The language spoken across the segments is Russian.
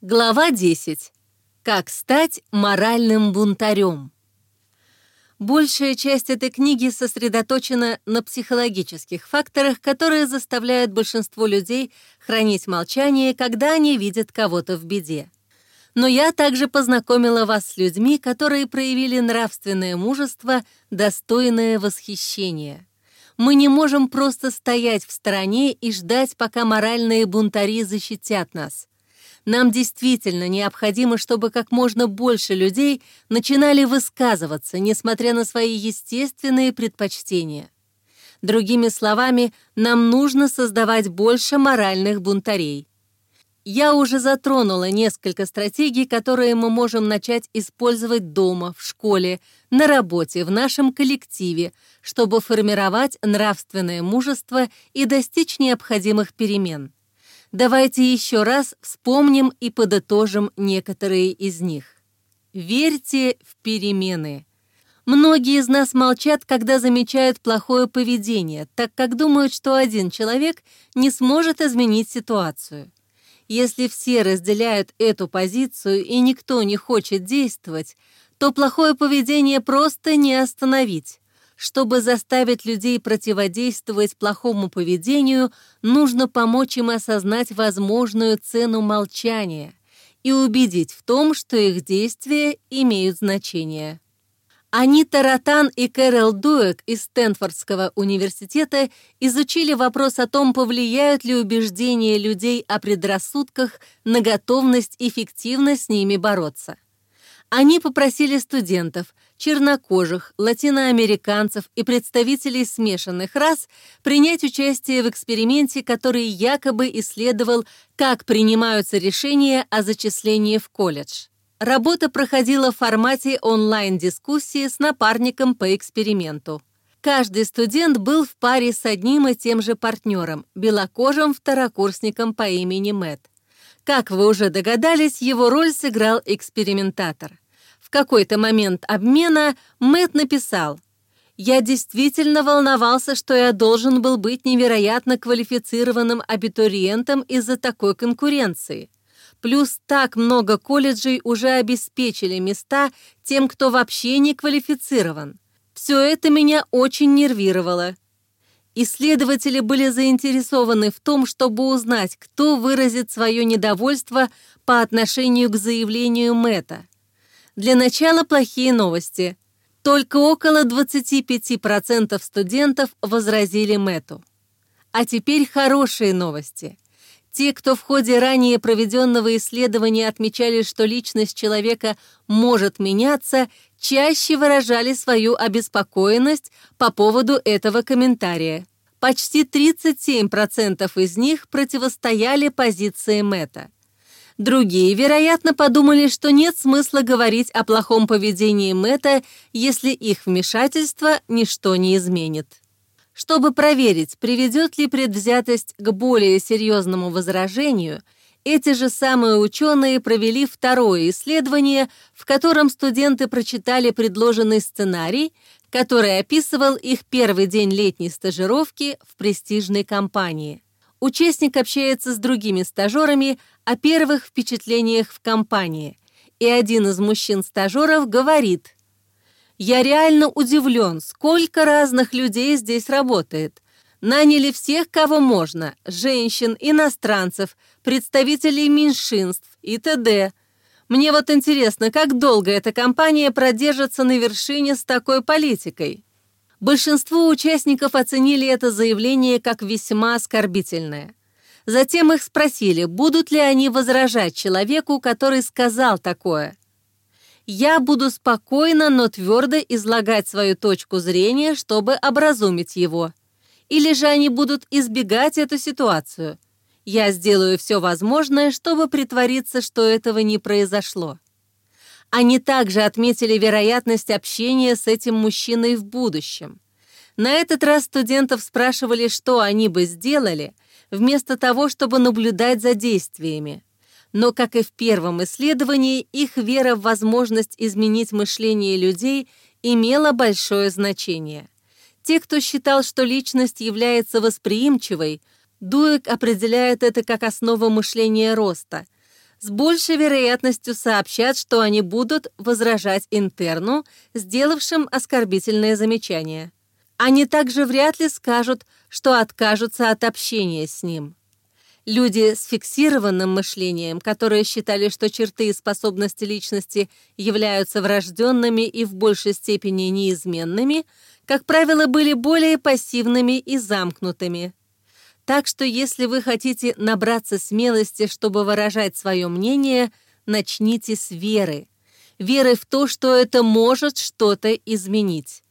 Глава 10. Как стать моральным бунтарем. Большая часть этой книги сосредоточена на психологических факторах, которые заставляют большинство людей хранить молчание, когда они видят кого-то в беде. Но я также познакомила вас с людьми, которые проявили нравственное мужество, достойное восхищения. Мы не можем просто стоять в стороне и ждать, пока моральные бунтари защитят нас. Нам действительно необходимо, чтобы как можно больше людей начинали высказываться, несмотря на свои естественные предпочтения. Другими словами, нам нужно создавать больше моральных бунтарей. Я уже затронула несколько стратегий, которые мы можем начать использовать дома, в школе, на работе, в нашем коллективе, чтобы формировать нравственное мужество и достичь необходимых перемен. Давайте еще раз вспомним и подытожим некоторые из них. Верьте в перемены. Многие из нас молчат, когда замечают плохое поведение, так как думают, что один человек не сможет изменить ситуацию. Если все разделяют эту позицию и никто не хочет действовать, то плохое поведение просто не остановить. Чтобы заставить людей противодействовать плохому поведению, нужно помочь им осознать возможную цену молчания и убедить в том, что их действия имеют значение. Анита Ротан и Кэрол Дуэк из Стэнфордского университета изучили вопрос о том, повлияют ли убеждения людей о предрассудках на готовность эффективно с ними бороться. Они попросили студентов, чернокожих, латиноамериканцев и представителей смешанных рас принять участие в эксперименте, который якобы исследовал, как принимаются решения о зачислении в колледж. Работа проходила в формате онлайн-дискуссии с напарником по эксперименту. Каждый студент был в паре с одним и тем же партнером, белокожим второкурсником по имени Мэтт. Как вы уже догадались, его роль сыграл экспериментатор. В какой-то момент обмена Мэтт написал: «Я действительно волновался, что я должен был быть невероятно квалифицированным абитуриентом из-за такой конкуренции. Плюс так много колледжей уже обеспечили места тем, кто вообще не квалифицирован. Все это меня очень нервировало». Исследователи были заинтересованы в том, чтобы узнать, кто выразит свое недовольство по отношению к заявлению Мэтта. Для начала плохие новости. Только около 25% студентов возразили Мэтту. А теперь хорошие новости. Те, кто в ходе ранее проведенного исследования отмечали, что личность человека может меняться, чаще выражали свою обеспокоенность по поводу этого комментария. Почти 37% из них противостояли позиции Мэтта. Другие, вероятно, подумали, что нет смысла говорить о плохом поведении Мэтта, если их вмешательство ничто не изменит. Чтобы проверить, приведет ли предвзятость к более серьезному возражению, эти же самые ученые провели второе исследование, в котором студенты прочитали предложенный сценарий, который описывал их первый день летней стажировки в престижной компании. Участник общается с другими стажерами о первых впечатлениях в компании, и один из мужчин-стажеров говорит: «Я реально удивлен, сколько разных людей здесь работает. Наняли всех, кого можно: женщин, иностранцев, представителей меньшинств и т.д. Мне вот интересно, как долго эта компания продержится на вершине с такой политикой». Большинство участников оценили это заявление как весьма оскорбительное. Затем их спросили, будут ли они возражать человеку, который сказал такое. «Я буду спокойно, но твердо излагать свою точку зрения, чтобы образумить его. Или же они будут избегать эту ситуацию. Я сделаю все возможное, чтобы притвориться, что этого не произошло». Они также отметили вероятность общения с этим мужчиной в будущем. На этот раз студентов спрашивали, что они бы сделали, вместо того, чтобы наблюдать за действиями. Но, как и в первом исследовании, их вера в возможность изменить мышление людей имела большое значение. Те, кто считал, что личность является восприимчивой, Дуэк определяет это как основу мышления роста, с большей вероятностью сообщат, что они будут возражать интерну, сделавшим оскорбительное замечание. Они также вряд ли скажут, что откажутся от общения с ним. Люди с фиксированным мышлением, которые считали, что черты и способности личности являются врожденными и в большей степени неизменными, как правило, были более пассивными и замкнутыми. Так что если вы хотите набраться смелости, чтобы выражать свое мнение, начните с веры. Веры в то, что это может что-то изменить.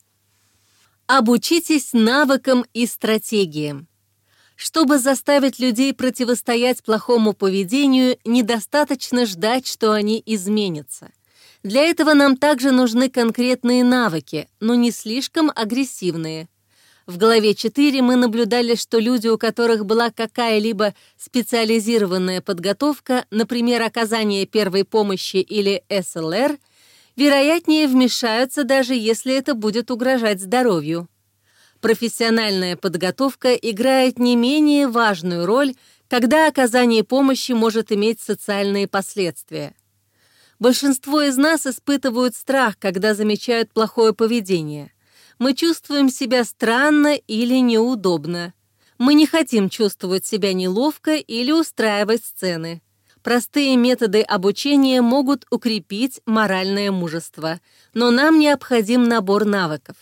Обучитесь навыкам и стратегиям. Чтобы заставить людей противостоять плохому поведению, недостаточно ждать, что они изменятся. Для этого нам также нужны конкретные навыки, но не слишком агрессивные. В главе 4 мы наблюдали, что люди, у которых была какая-либо специализированная подготовка, например, оказание первой помощи или СЛР, вероятнее вмешаются, даже если это будет угрожать здоровью. Профессиональная подготовка играет не менее важную роль, когда оказание помощи может иметь социальные последствия. Большинство из нас испытывают страх, когда замечают плохое поведение. Мы чувствуем себя странно или неудобно. Мы не хотим чувствовать себя неловко или устраивать сцены. Простые методы обучения могут укрепить моральное мужество, но нам необходим набор навыков.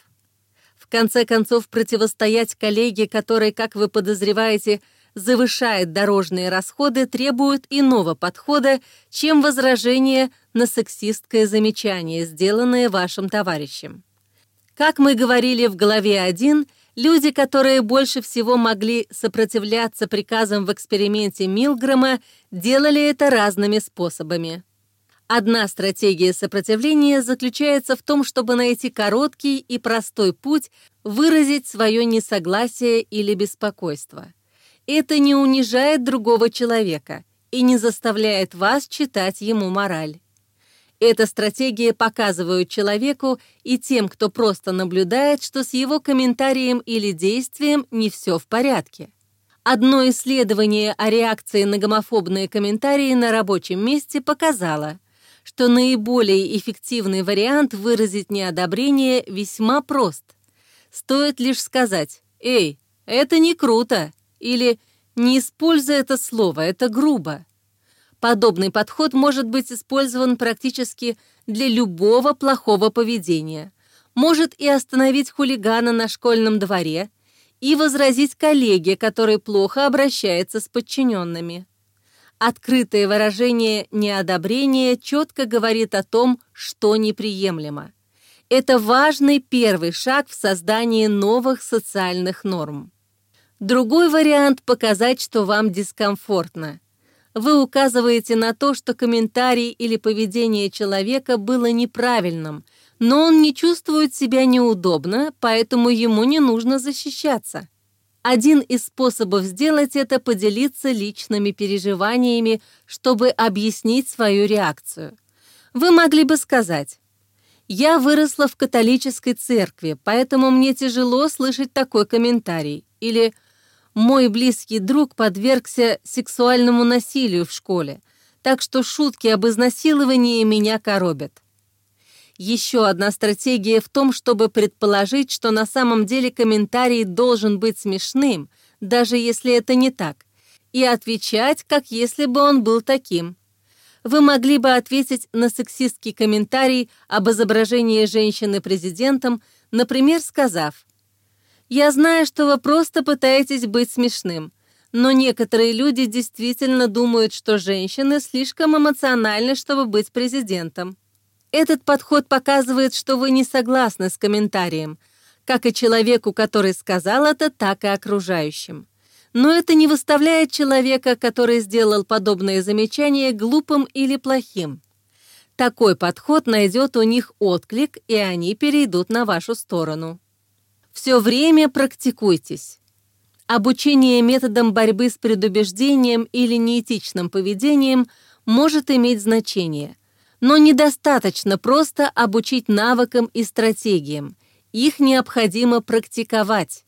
В конце концов, противостоять коллеге, который, как вы подозреваете, завышает дорожные расходы, требует иного подхода, чем возражение на сексистское замечание, сделанное вашим товарищем. Как мы говорили в главе 1, люди, которые больше всего могли сопротивляться приказам в эксперименте Милгрэма, делали это разными способами. Одна стратегия сопротивления заключается в том, чтобы найти короткий и простой путь выразить свое несогласие или беспокойство. Это не унижает другого человека и не заставляет вас читать ему мораль. Эта стратегия показывает человеку и тем, кто просто наблюдает, что с его комментарием или действием не все в порядке. Одно исследование о реакции на гомофобные комментарии на рабочем месте показало, что наиболее эффективный вариант выразить неодобрение весьма прост. Стоит лишь сказать «Эй, это не круто» или «Не используй это слово, это грубо». Подобный подход может быть использован практически для любого плохого поведения. Может и остановить хулигана на школьном дворе, и возразить коллеге, который плохо обращается с подчиненными. Открытое выражение неодобрения четко говорит о том, что неприемлемо. Это важный первый шаг в создании новых социальных норм. Другой вариант – показать, что вам дискомфортно. Вы указываете на то, что комментарий или поведение человека было неправильным, но он не чувствует себя неудобно, поэтому ему не нужно защищаться. Один из способов сделать это – поделиться личными переживаниями, чтобы объяснить свою реакцию. Вы могли бы сказать: «Я выросла в католической церкви, поэтому мне тяжело слышать такой комментарий». Или «Мой близкий друг подвергся сексуальному насилию в школе, так что шутки об изнасиловании меня коробят». Еще одна стратегия в том, чтобы предположить, что на самом деле комментарий должен быть смешным, даже если это не так, и отвечать, как если бы он был таким. Вы могли бы ответить на сексистский комментарий об изображении женщины президентом, например, сказав: «Я знаю, что вы просто пытаетесь быть смешным, но некоторые люди действительно думают, что женщины слишком эмоциональны, чтобы быть президентом». Этот подход показывает, что вы не согласны с комментарием, как и человеку, который сказал это, так и окружающим. Но это не выставляет человека, который сделал подобное замечание, глупым или плохим. Такой подход найдет у них отклик, и они перейдут на вашу сторону. Все время практикуйтесь. Обучение методам борьбы с предубеждением или неэтичным поведением может иметь значение, но недостаточно просто обучить навыкам и стратегиям. Их необходимо практиковать.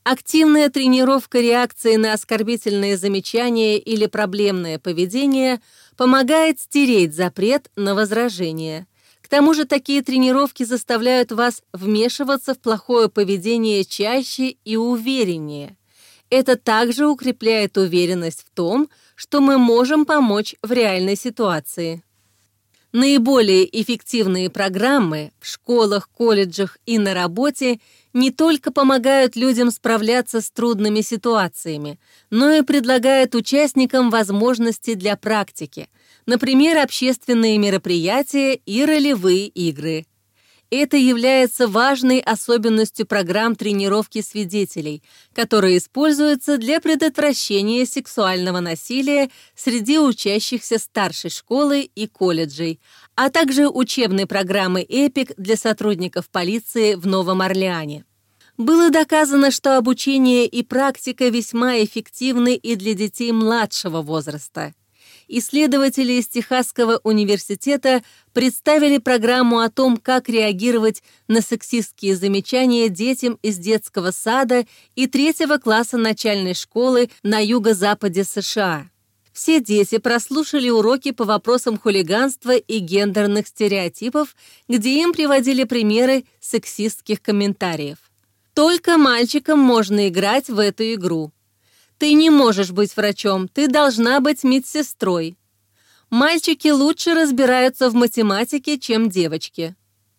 Активная тренировка реакции на оскорбительные замечания или проблемное поведение помогает стереть запрет на возражение. К тому же такие тренировки заставляют вас вмешиваться в плохое поведение чаще и увереннее. Это также укрепляет уверенность в том, что мы можем помочь в реальной ситуации. Наиболее эффективные программы в школах, колледжах и на работе не только помогают людям справляться с трудными ситуациями, но и предлагают участникам возможности для практики, например, общественные мероприятия и ролевые игры. Это является важной особенностью программ тренировки свидетелей, которые используются для предотвращения сексуального насилия среди учащихся старшей школы и колледжей, а также учебной программы «Эпик» для сотрудников полиции в Новом Орлеане. Было доказано, что обучение и практика весьма эффективны и для детей младшего возраста. Исследователи из Техасского университета представили программу о том, как реагировать на сексистские замечания детям из детского сада и 3 класса начальной школы на юго-западе США. Все дети прослушали уроки по вопросам хулиганства и гендерных стереотипов, где им приводили примеры сексистских комментариев. Только мальчикам можно играть в эту игру. Ты не можешь быть врачом, ты должна быть медсестрой. Мальчики лучше разбираются в математике, чем девочки.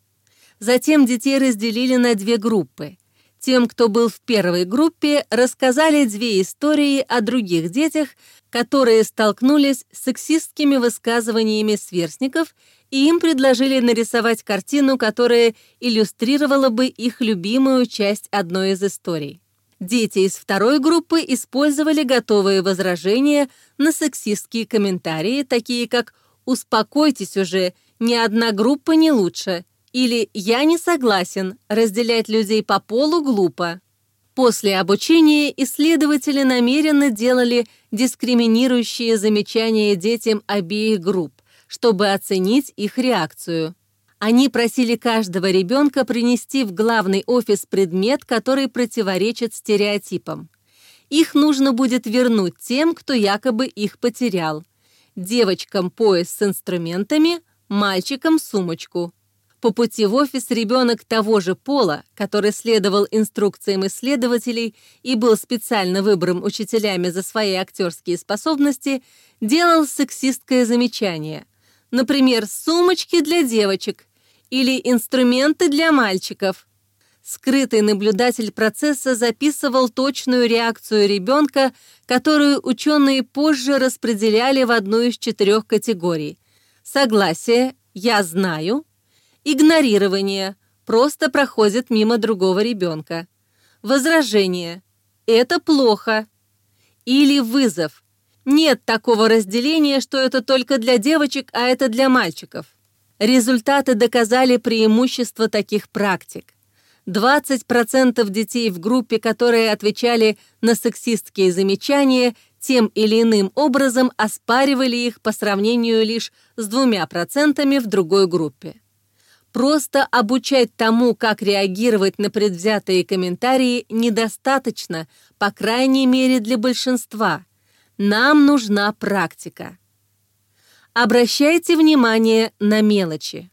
Затем детей разделили на 2 группы. Тем, кто был в первой группе, рассказали 2 истории о других детях, которые столкнулись с сексистскими высказываниями сверстников, и им предложили нарисовать картину, которая иллюстрировала бы их любимую часть одной из историй. Дети из второй группы использовали готовые возражения на сексистские комментарии, такие как «Успокойтесь уже, ни одна группа не лучше» или «Я не согласен, разделять людей по полу глупо». После обучения исследователи намеренно делали дискриминирующие замечания детям обеих групп, чтобы оценить их реакцию. Они просили каждого ребенка принести в главный офис предмет, который противоречит стереотипам. Их нужно будет вернуть тем, кто якобы их потерял. Девочкам пояс с инструментами, мальчикам сумочку. По пути в офис ребенок того же пола, который следовал инструкциям исследователей и был специально выбран учителями за свои актерские способности, делал сексистское замечание. Например, «сумочки для девочек» или «инструменты для мальчиков». Скрытый наблюдатель процесса записывал точную реакцию ребенка, которую ученые позже распределяли в одну из 4 категорий. Согласие «я знаю», игнорирование «просто проходит мимо другого ребенка», возражение «это плохо» или вызов «нет такого разделения, что это только для девочек, а это для мальчиков». Результаты доказали преимущество таких практик. 20% детей в группе, которые отвечали на сексистские замечания, тем или иным образом оспаривали их по сравнению лишь с 2% в другой группе. Просто обучать тому, как реагировать на предвзятые комментарии, недостаточно, по крайней мере для большинства. Нам нужна практика. Обращайте внимание на мелочи.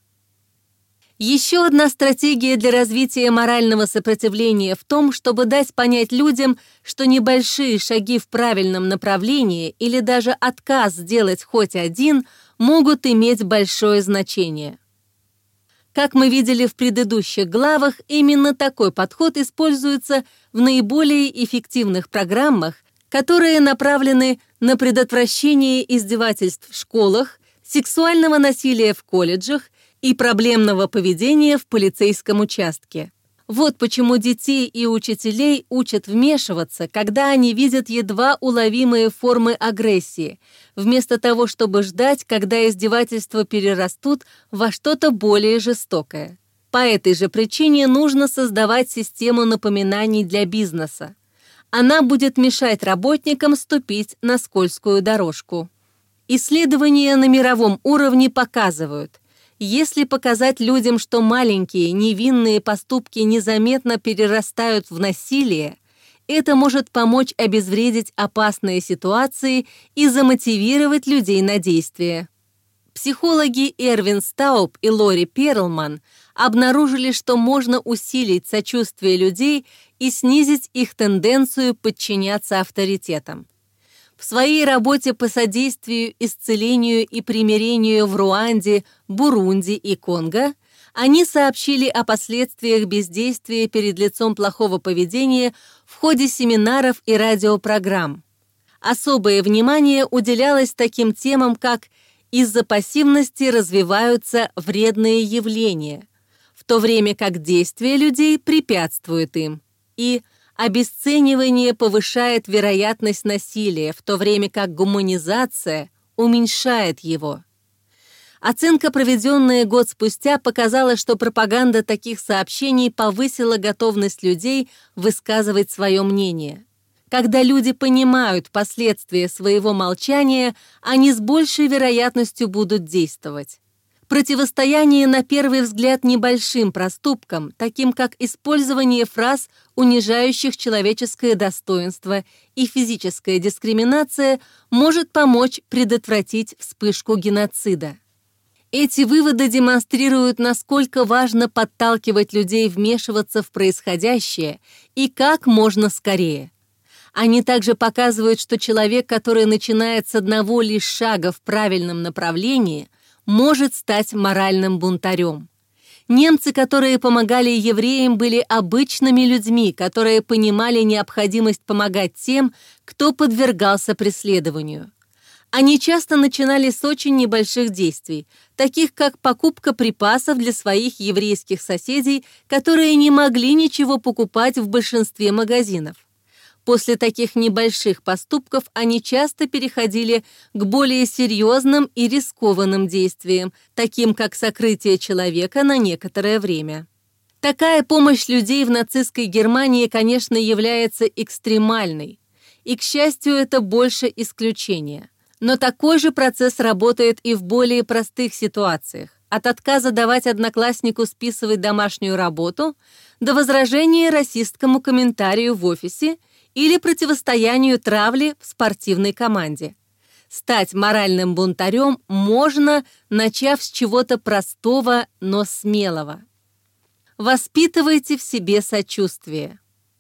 Еще одна стратегия для развития морального сопротивления в том, чтобы дать понять людям, что небольшие шаги в правильном направлении или даже отказ сделать хоть один могут иметь большое значение. Как мы видели в предыдущих главах, именно такой подход используется в наиболее эффективных программах, которые направлены на предотвращение издевательств в школах, сексуального насилия в колледжах и проблемного поведения в полицейском участке. Вот почему детей и учителей учат вмешиваться, когда они видят едва уловимые формы агрессии, вместо того, чтобы ждать, когда издевательства перерастут во что-то более жестокое. По этой же причине нужно создавать систему напоминаний для бизнеса. Она будет мешать работникам ступить на скользкую дорожку. Исследования на мировом уровне показывают, если показать людям, что маленькие невинные поступки незаметно перерастают в насилие, Это может помочь обезвредить опасные ситуации и замотивировать людей на действие. Психологи Эрвин Стауб и Лори Перлман обнаружили, что можно усилить сочувствие людей и снизить их тенденцию подчиняться авторитетам. В своей работе по содействию исцелению и примирению в Руанде, Бурунди и Конго они сообщили о последствиях бездействия перед лицом плохого поведения в ходе семинаров и радиопрограмм. Особое внимание уделялось таким темам, как «из-за пассивности развиваются вредные явления», в то время как действия людей препятствуют им, и «обесценивание повышает вероятность насилия, в то время как гуманизация уменьшает его». Оценка, проведенная год спустя, показала, что пропаганда таких сообщений повысила готовность людей высказывать свое мнение. Когда люди понимают последствия своего молчания, они с большей вероятностью будут действовать. Противостояние, на первый взгляд, небольшим проступкам, таким как использование фраз, унижающих человеческое достоинство, и физическая дискриминация, может помочь предотвратить вспышку геноцида. Эти выводы демонстрируют, насколько важно подталкивать людей вмешиваться в происходящее и как можно скорее. Они также показывают, что человек, который начинает с одного лишь шага в правильном направлении, может стать моральным бунтарем. Немцы, которые помогали евреям, были обычными людьми, которые понимали необходимость помогать тем, кто подвергался преследованию. Они часто начинали с очень небольших действий, таких как покупка припасов для своих еврейских соседей, которые не могли ничего покупать в большинстве магазинов. После таких небольших поступков они часто переходили к более серьезным и рискованным действиям, таким как сокрытие человека на некоторое время. Такая помощь людей в нацистской Германии, конечно, является экстремальной, и, к счастью, это больше исключение. Но такой же процесс работает и в более простых ситуациях, от отказа давать однокласснику списывать домашнюю работу до возражения расистскому комментарию в офисе или противостоянию травле в спортивной команде. Стать моральным бунтарем можно, начав с чего-то простого, но смелого. Воспитывайте в себе сочувствие.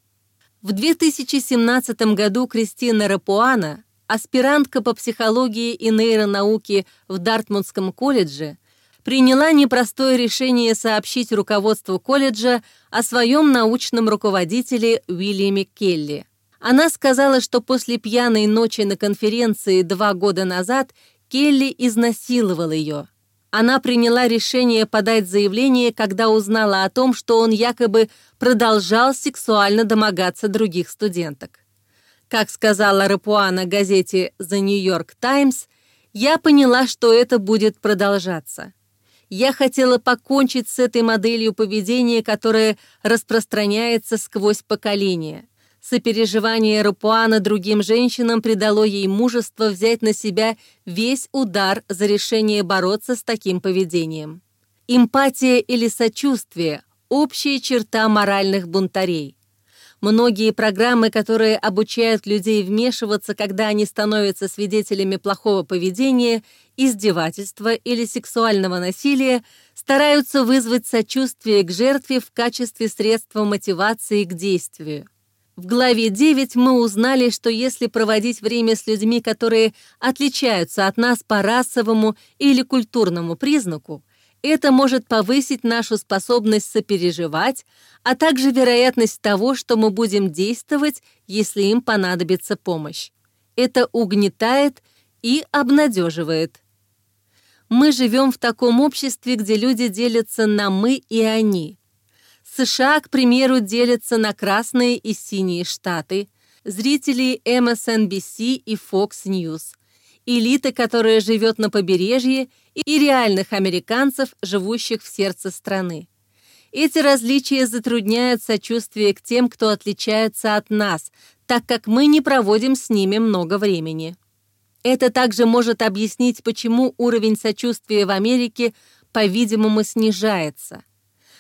В 2017 году Кристина Рапуана, аспирантка по психологии и нейронауке в Дартмутском колледже, приняла непростое решение сообщить руководству колледжа о своем научном руководителе Уильяме Келли. Она сказала, что после пьяной ночи на конференции 2 года назад Келли изнасиловал ее. Она приняла решение подать заявление, когда узнала о том, что он якобы продолжал сексуально домогаться других студенток. Как сказала Рапуана газете The New York Times, «Я поняла, что это будет продолжаться. Я хотела покончить с этой моделью поведения, которая распространяется сквозь поколения». Сопереживание Рапуана другим женщинам придало ей мужество взять на себя весь удар за решение бороться с таким поведением. Эмпатия или сочувствие – общая черта моральных бунтарей. Многие программы, которые обучают людей вмешиваться, когда они становятся свидетелями плохого поведения, издевательства или сексуального насилия, стараются вызвать сочувствие к жертве в качестве средства мотивации к действию. В главе 9 мы узнали, что если проводить время с людьми, которые отличаются от нас по расовому или культурному признаку, это может повысить нашу способность сопереживать, а также вероятность того, что мы будем действовать, если им понадобится помощь. Это угнетает и обнадеживает. Мы живем в таком обществе, где люди делятся на «мы» и «они». США, к примеру, делятся на красные и синие штаты, зрители MSNBC и Fox News, элита, которая живет на побережье, и реальных американцев, живущих в сердце страны. Эти различия затрудняют сочувствие к тем, кто отличается от нас, так как мы не проводим с ними много времени. Это также может объяснить, почему уровень сочувствия в Америке, по-видимому, снижается.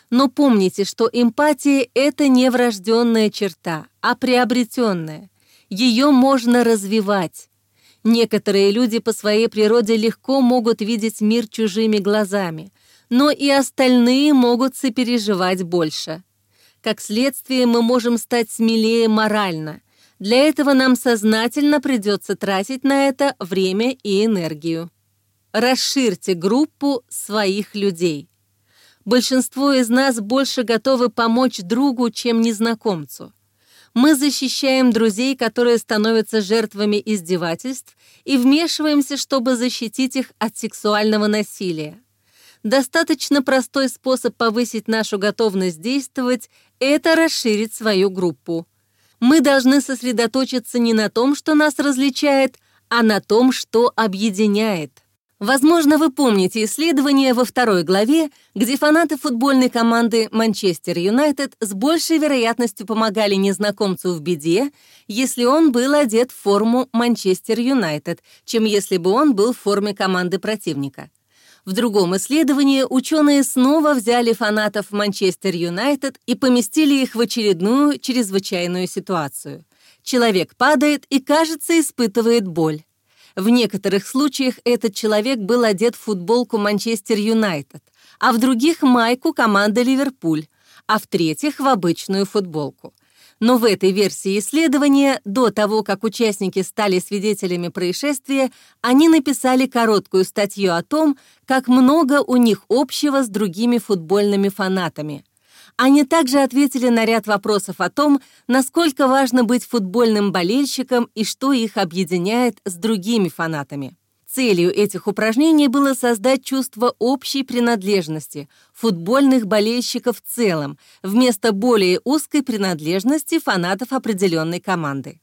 Но помните, что эмпатия — это не врожденная черта, а приобретенная. Ее можно развивать. Некоторые люди по своей природе легко могут видеть мир чужими глазами, но и остальные могут сопереживать больше. Как следствие, мы можем стать смелее морально. Для этого нам сознательно придется тратить на это время и энергию. Расширьте группу своих людей. Большинство из нас больше готовы помочь другу, чем незнакомцу. Мы защищаем друзей, которые становятся жертвами издевательств, и вмешиваемся, чтобы защитить их от сексуального насилия. Достаточно простой способ повысить нашу готовность действовать – это расширить свою группу. Мы должны сосредоточиться не на том, что нас различает, а на том, что объединяет. Возможно, вы помните исследование во 2 главе, где фанаты футбольной команды Манчестер Юнайтед с большей вероятностью помогали незнакомцу в беде, если он был одет в форму Манчестер Юнайтед, чем если бы он был в форме команды противника. В другом исследовании ученые снова взяли фанатов Манчестер Юнайтед и поместили их в очередную чрезвычайную ситуацию. Человек падает и, кажется, испытывает боль. В некоторых случаях этот человек был одет в футболку Манчестер Юнайтед, а в других — майку команды Ливерпуль, а в третьих — в обычную футболку. Но в этой версии исследования, до того, как участники стали свидетелями происшествия, они написали короткую статью о том, как много у них общего с другими футбольными фанатами. Они также ответили на ряд вопросов о том, насколько важно быть футбольным болельщиком и что их объединяет с другими фанатами. Целью этих упражнений было создать чувство общей принадлежности футбольных болельщиков в целом, вместо более узкой принадлежности фанатов определенной команды.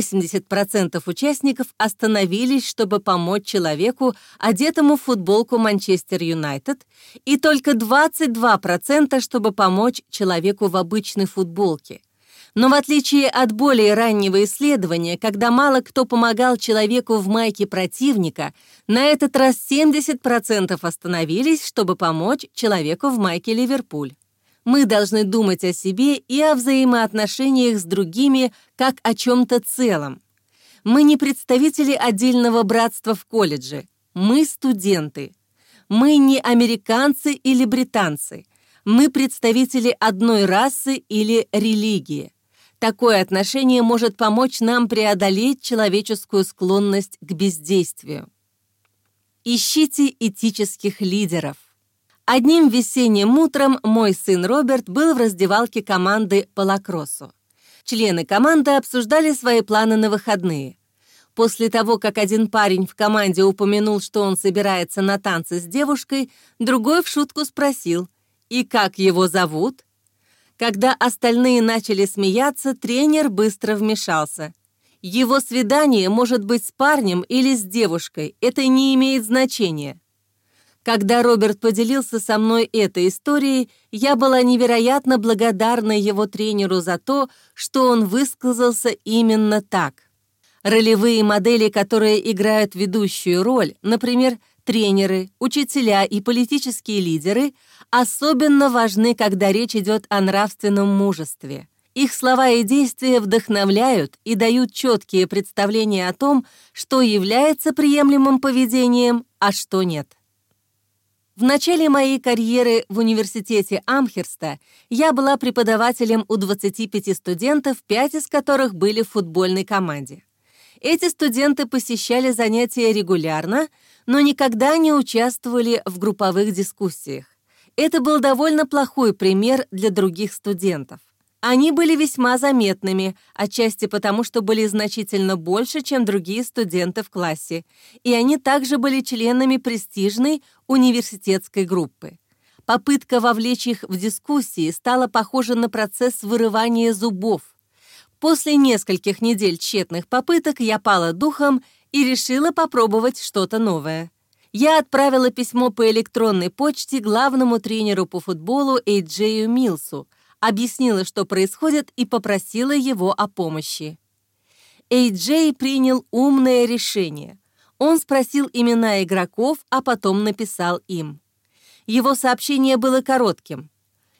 80% участников остановились, чтобы помочь человеку, одетому в футболку Манчестер Юнайтед, и только 22%, чтобы помочь человеку в обычной футболке. Но в отличие от более раннего исследования, когда мало кто помогал человеку в майке противника, на этот раз 70% остановились, чтобы помочь человеку в майке Ливерпуль. Мы должны думать о себе и о взаимоотношениях с другими как о чем-то целом. Мы не представители отдельного братства в колледже. Мы студенты. Мы не американцы или британцы. Мы представители одной расы или религии. Такое отношение может помочь нам преодолеть человеческую склонность к бездействию. Ищите этических лидеров. Одним весенним утром мой сын Роберт был в раздевалке команды по лакроссу. Члены команды обсуждали свои планы на выходные. После того, как один парень в команде упомянул, что он собирается на танцы с девушкой, другой в шутку спросил: «И как его зовут?» Когда остальные начали смеяться, тренер быстро вмешался. «Его свидание может быть с парнем или с девушкой, это не имеет значения». Когда Роберт поделился со мной этой историей, я была невероятно благодарна его тренеру за то, что он высказался именно так. Ролевые модели, которые играют ведущую роль, например, тренеры, учителя и политические лидеры, особенно важны, когда речь идет о нравственном мужестве. Их слова и действия вдохновляют и дают четкие представления о том, что является приемлемым поведением, а что нет. В начале моей карьеры в университете Амхерста я была преподавателем у 25 студентов, 5 из которых были в футбольной команде. Эти студенты посещали занятия регулярно, но никогда не участвовали в групповых дискуссиях. Это был довольно плохой пример для других студентов. Они были весьма заметными, отчасти потому, что были значительно больше, чем другие студенты в классе, и они также были членами престижной университетской группы. Попытка вовлечь их в дискуссии стала похожа на процесс вырывания зубов. После нескольких недель тщетных попыток я пала духом и решила попробовать что-то новое. Я отправила письмо по электронной почте главному тренеру по футболу Эйджею Милсу, объяснила, что происходит, и попросила его о помощи. Эйджей принял умное решение. Он спросил имена игроков, а потом написал им. Его сообщение было коротким.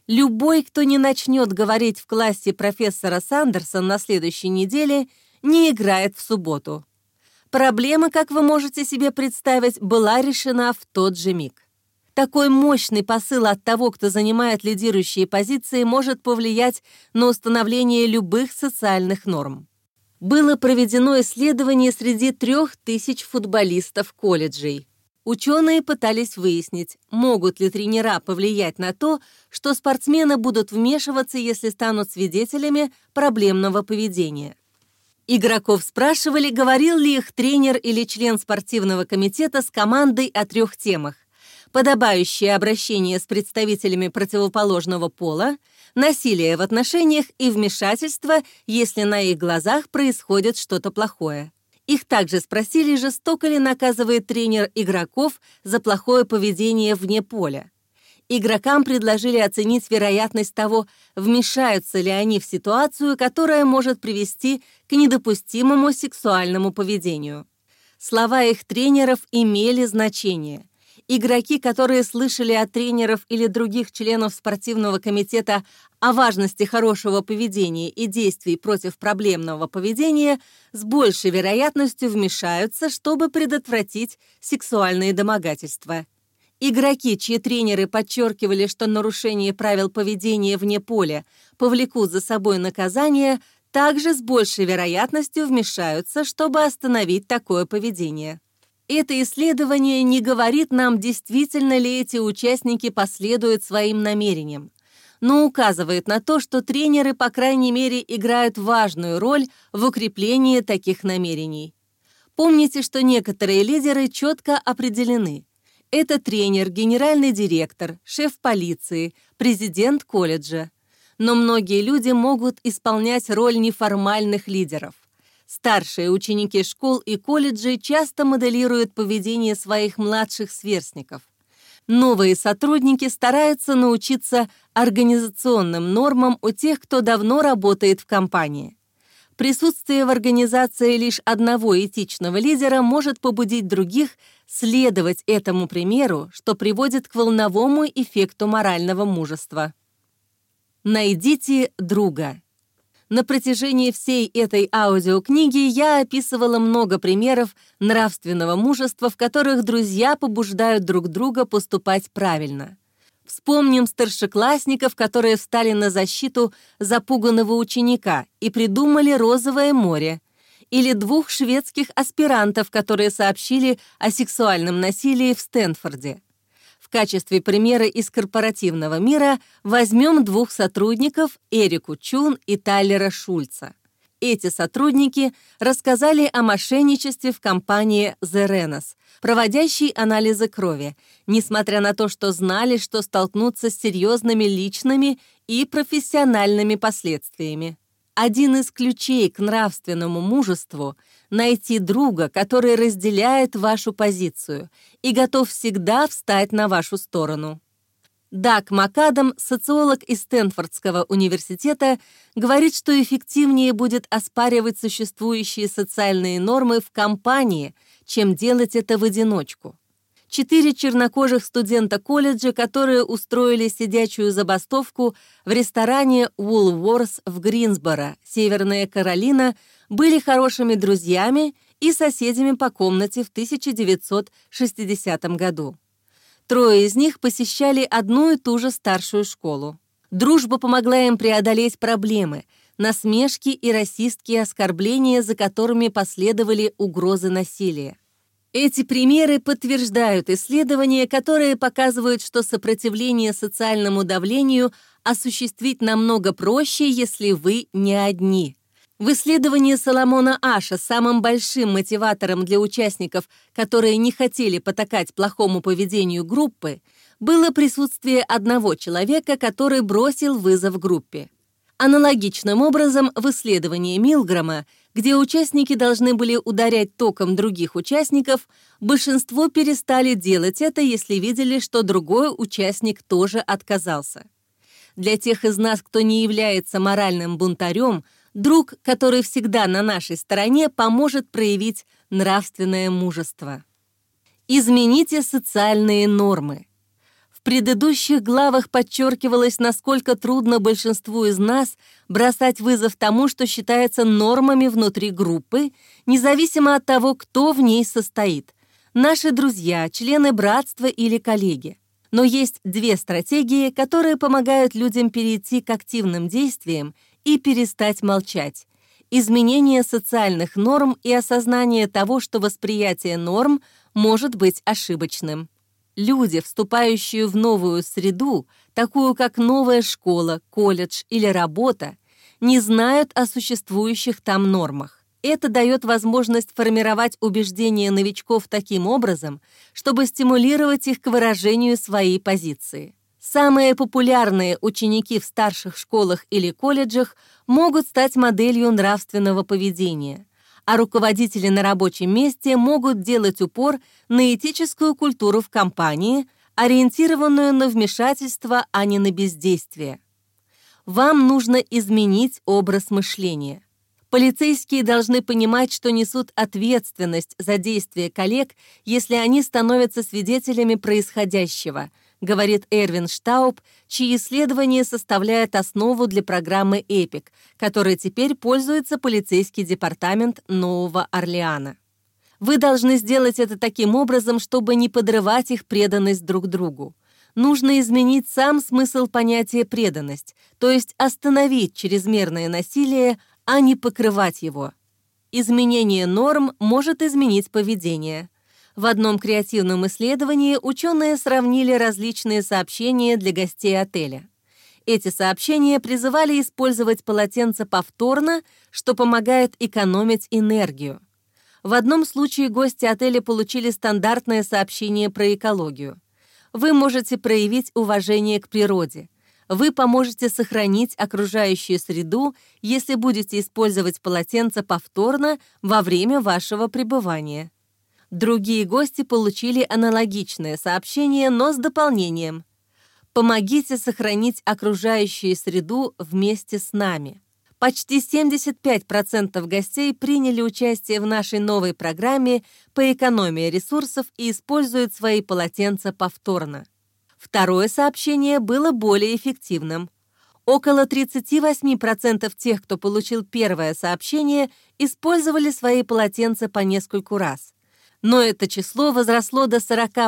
Любой, кто не начнет говорить в классе профессора Сандерса на следующей неделе, не играет в субботу. Проблема, как вы можете себе представить, была решена в тот же миг. Такой мощный посыл от того, кто занимает лидирующие позиции, может повлиять на установление любых социальных норм. Было проведено исследование среди 3000 футболистов колледжей. Ученые пытались выяснить, могут ли тренера повлиять на то, что спортсмены будут вмешиваться, если станут свидетелями проблемного поведения. Игроков спрашивали, говорил ли их тренер или член спортивного комитета с командой о 3 темах: подобающее обращение с представителями противоположного пола, насилие в отношениях и вмешательство, если на их глазах происходит что-то плохое. Их также спросили, жестоко ли наказывает тренер игроков за плохое поведение вне поля. Игрокам предложили оценить вероятность того, вмешаются ли они в ситуацию, которая может привести к недопустимому сексуальному поведению. Слова их тренеров имели значение. Игроки, которые слышали от тренеров или других членов спортивного комитета о важности хорошего поведения и действий против проблемного поведения, с большей вероятностью вмешаются, чтобы предотвратить сексуальные домогательства. Игроки, чьи тренеры подчеркивали, что нарушение правил поведения вне поля повлекут за собой наказание, также с большей вероятностью вмешаются, чтобы остановить такое поведение. Это исследование не говорит нам, действительно ли эти участники последуют своим намерениям, но указывает на то, что тренеры, по крайней мере, играют важную роль в укреплении таких намерений. Помните, что некоторые лидеры четко определены. Это тренер, генеральный директор, шеф полиции, президент колледжа. Но многие люди могут исполнять роль неформальных лидеров. Старшие ученики школ и колледжей часто моделируют поведение своих младших сверстников. Новые сотрудники стараются научиться организационным нормам у тех, кто давно работает в компании. Присутствие в организации лишь одного этичного лидера может побудить других следовать этому примеру, что приводит к волновому эффекту морального мужества. Найдите друга. На протяжении всей этой аудиокниги я описывала много примеров нравственного мужества, в которых друзья побуждают друг друга поступать правильно. Вспомним старшеклассников, которые встали на защиту запуганного ученика и придумали «Розовое море», или 2 шведских аспирантов, которые сообщили о сексуальном насилии в Стэнфорде. В качестве примера из корпоративного мира возьмем 2 сотрудников, Эрику Чун и Тайлера Шульца. Эти сотрудники рассказали о мошенничестве в компании The Renas, проводящей анализы крови, несмотря на то, что знали, что столкнутся с серьезными личными и профессиональными последствиями. Один из ключей к нравственному мужеству — найти друга, который разделяет вашу позицию и готов всегда встать на вашу сторону. Даг МакАдам, социолог из Стэнфордского университета, говорит, что эффективнее будет оспаривать существующие социальные нормы в компании, чем делать это в одиночку. 4 чернокожих студента колледжа, которые устроили сидячую забастовку в ресторане Woolworths в Гринсборо, Северная Каролина, были хорошими друзьями и соседями по комнате в 1960 году. 3 из них посещали одну и ту же старшую школу. Дружба помогла им преодолеть проблемы, насмешки и расистские оскорбления, за которыми последовали угрозы насилия. Эти примеры подтверждают исследования, которые показывают, что сопротивление социальному давлению осуществить намного проще, если вы не одни. В исследовании Соломона Аша самым большим мотиватором для участников, которые не хотели потакать плохому поведению группы, было присутствие одного человека, который бросил вызов группе. Аналогичным образом в исследовании Милгрома, где участники должны были ударять током других участников, большинство перестали делать это, если видели, что другой участник тоже отказался. Для тех из нас, кто не является моральным бунтарем, друг, который всегда на нашей стороне, поможет проявить нравственное мужество. Измените социальные нормы. В предыдущих главах подчеркивалось, насколько трудно большинству из нас бросать вызов тому, что считается нормами внутри группы, независимо от того, кто в ней состоит – наши друзья, члены братства или коллеги. Но есть две стратегии, которые помогают людям перейти к активным действиям и перестать молчать. Изменение социальных норм и осознание того, что восприятие норм может быть ошибочным. Люди, вступающие в новую среду, такую как новая школа, колледж или работа, не знают о существующих там нормах. Это дает возможность формировать убеждения новичков таким образом, чтобы стимулировать их к выражению своей позиции. Самые популярные ученики в старших школах или колледжах могут стать моделью нравственного поведения, а руководители на рабочем месте могут делать упор на этическую культуру в компании, ориентированную на вмешательство, а не на бездействие. Вам нужно изменить образ мышления. Полицейские должны понимать, что несут ответственность за действия коллег, если они становятся свидетелями происходящего, говорит Эрвин Штауб, чьи исследования составляют основу для программы EPIC, которой теперь пользуется полицейский департамент Нового Орлеана. Вы должны сделать это таким образом, чтобы не подрывать их преданность друг другу. Нужно изменить сам смысл понятия «преданность», то есть остановить чрезмерное насилие, а не покрывать его. Изменение норм может изменить поведение. В одном креативном исследовании ученые сравнили различные сообщения для гостей отеля. Эти сообщения призывали использовать полотенце повторно, что помогает экономить энергию. В одном случае гости отеля получили стандартное сообщение про экологию. Вы можете проявить уважение к природе. Вы поможете сохранить окружающую среду, если будете использовать полотенце повторно во время вашего пребывания. Другие гости получили аналогичное сообщение, но с дополнением. Помогите сохранить окружающую среду вместе с нами. Почти 75% гостей приняли участие в нашей новой программе по экономии ресурсов и используют свои полотенца повторно. Второе сообщение было более эффективным. Около 38% тех, кто получил первое сообщение, использовали свои полотенца по нескольку раз. Но это число возросло до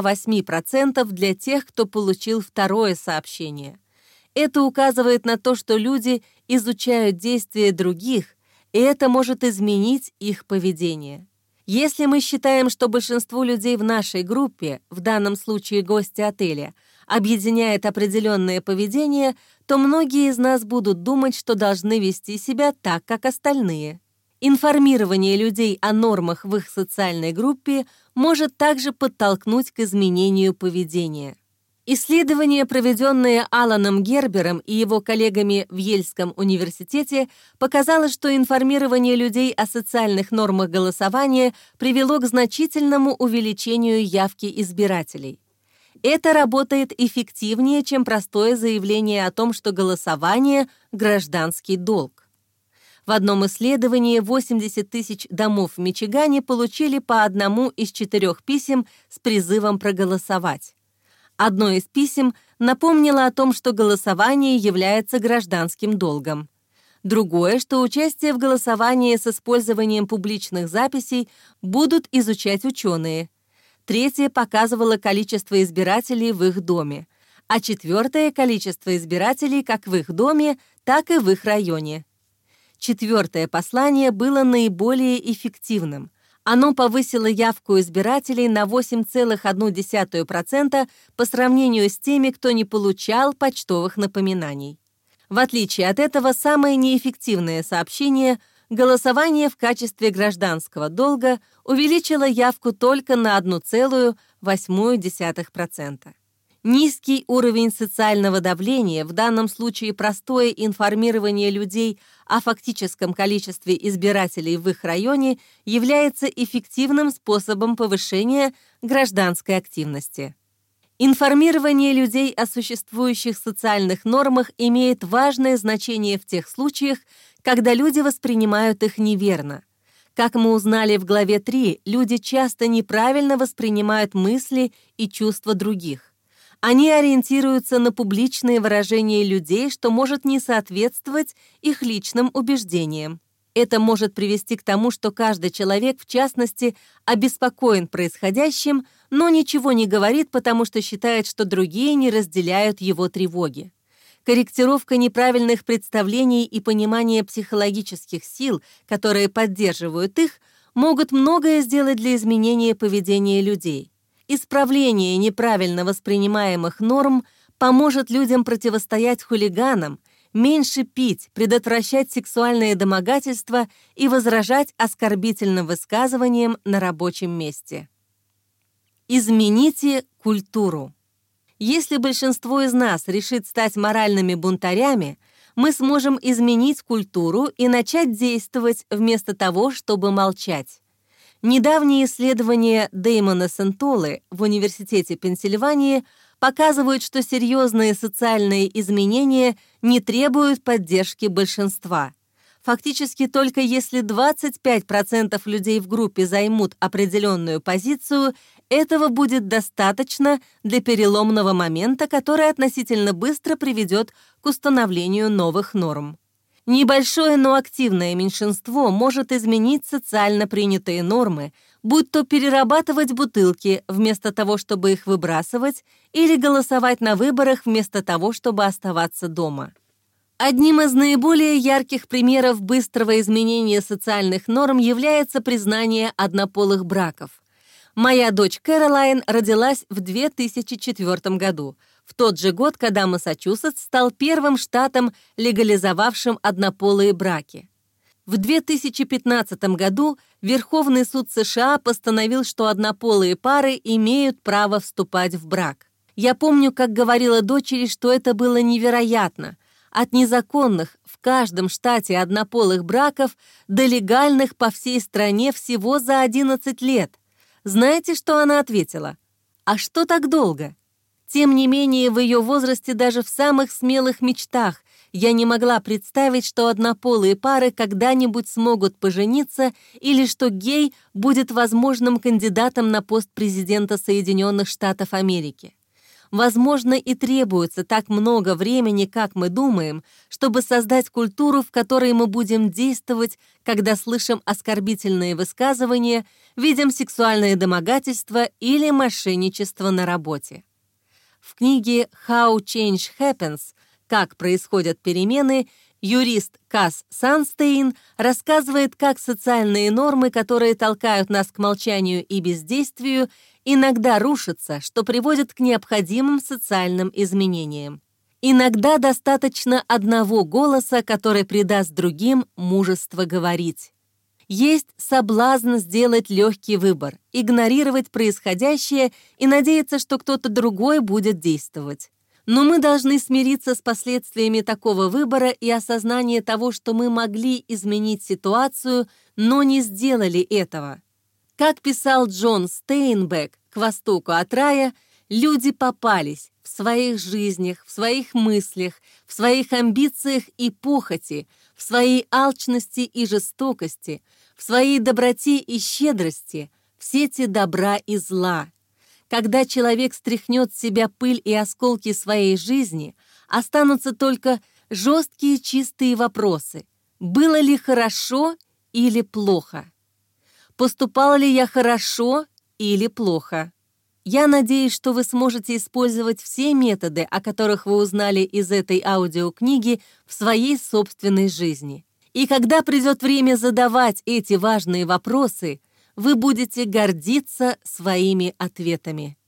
48% для тех, кто получил второе сообщение. Это указывает на то, что люди изучают действия других, и это может изменить их поведение. Если мы считаем, что большинство людей в нашей группе, в данном случае гости отеля, объединяет определенное поведение, то многие из нас будут думать, что должны вести себя так, как остальные. Информирование людей о нормах в их социальной группе может также подтолкнуть к изменению поведения. Исследование, проведенное Аланом Гербером и его коллегами в Йельском университете, показало, что информирование людей о социальных нормах голосования привело к значительному увеличению явки избирателей. Это работает эффективнее, чем простое заявление о том, что голосование – гражданский долг. В одном исследовании 80 тысяч домов в Мичигане получили по одному из 4 писем с призывом проголосовать. Одно из писем напомнило о том, что голосование является гражданским долгом. Другое, что участие в голосовании с использованием публичных записей будут изучать ученые. Третье показывало количество избирателей в их доме, а четвертое — количество избирателей как в их доме, так и в их районе. Четвертое послание было наиболее эффективным. Оно повысило явку избирателей на 8,1% по сравнению с теми, кто не получал почтовых напоминаний. В отличие от этого, самое неэффективное сообщение — голосование в качестве гражданского долга увеличило явку только на 1,8%. Низкий уровень социального давления, в данном случае простое информирование людей о фактическом количестве избирателей в их районе, является эффективным способом повышения гражданской активности. Информирование людей о существующих социальных нормах имеет важное значение в тех случаях, когда люди воспринимают их неверно. Как мы узнали в главе 3, люди часто неправильно воспринимают мысли и чувства других. Они ориентируются на публичные выражения людей, что может не соответствовать их личным убеждениям. Это может привести к тому, что каждый человек, в частности, обеспокоен происходящим, но ничего не говорит, потому что считает, что другие не разделяют его тревоги. Корректировка неправильных представлений и понимание психологических сил, которые поддерживают их, могут многое сделать для изменения поведения людей. Исправление неправильно воспринимаемых норм поможет людям противостоять хулиганам, меньше пить, предотвращать сексуальные домогательства и возражать оскорбительным высказываниям на рабочем месте. Измените культуру. Если большинство из нас решит стать моральными бунтарями, мы сможем изменить культуру и начать действовать вместо того, чтобы молчать. Недавние исследования Дэймона Сентолы в Университете Пенсильвании показывают, что серьезные социальные изменения не требуют поддержки большинства. Фактически только если 25% людей в группе займут определенную позицию, этого будет достаточно для переломного момента, который относительно быстро приведет к установлению новых норм. Небольшое, но активное меньшинство может изменить социально принятые нормы, будь то перерабатывать бутылки вместо того, чтобы их выбрасывать, или голосовать на выборах вместо того, чтобы оставаться дома. Одним из наиболее ярких примеров быстрого изменения социальных норм является признание однополых браков. Моя дочь Кэролайн родилась в 2004 году, в тот же год, когда Массачусетс стал первым штатом, легализовавшим однополые браки. В 2015 году Верховный суд США постановил, что однополые пары имеют право вступать в брак. Я помню, как говорила дочери, что это было невероятно. От незаконных в каждом штате однополых браков до легальных по всей стране всего за 11 лет. Знаете, что она ответила? А что так долго? Тем не менее, в ее возрасте даже в самых смелых мечтах я не могла представить, что однополые пары когда-нибудь смогут пожениться или что гей будет возможным кандидатом на пост президента Соединенных Штатов Америки. Возможно, и требуется так много времени, как мы думаем, чтобы создать культуру, в которой мы будем действовать, когда слышим оскорбительные высказывания, видим сексуальное домогательство или мошенничество на работе. В книге «How Change Happens» «Как происходят перемены» юрист Касс Санстейн рассказывает, как социальные нормы, которые толкают нас к молчанию и бездействию, иногда рушатся, что приводит к необходимым социальным изменениям. Иногда достаточно одного голоса, который придаст другим мужество говорить. Есть соблазн сделать легкий выбор, игнорировать происходящее и надеяться, что кто-то другой будет действовать. Но мы должны смириться с последствиями такого выбора и осознание того, что мы могли изменить ситуацию, но не сделали этого. Как писал Джон Стейнбек, к востоку от рая, люди попались в своих жизнях, в своих мыслях, в своих амбициях и похоти, в своей алчности и жестокости, в своей доброте и щедрости, в сети добра и зла. Когда человек стряхнет с себя пыль и осколки своей жизни, останутся только жесткие чистые вопросы. Было ли хорошо или плохо? Поступал ли я хорошо или плохо? Я надеюсь, что вы сможете использовать все методы, о которых вы узнали из этой аудиокниги, в своей собственной жизни. И когда придет время задавать эти важные вопросы, вы будете гордиться своими ответами.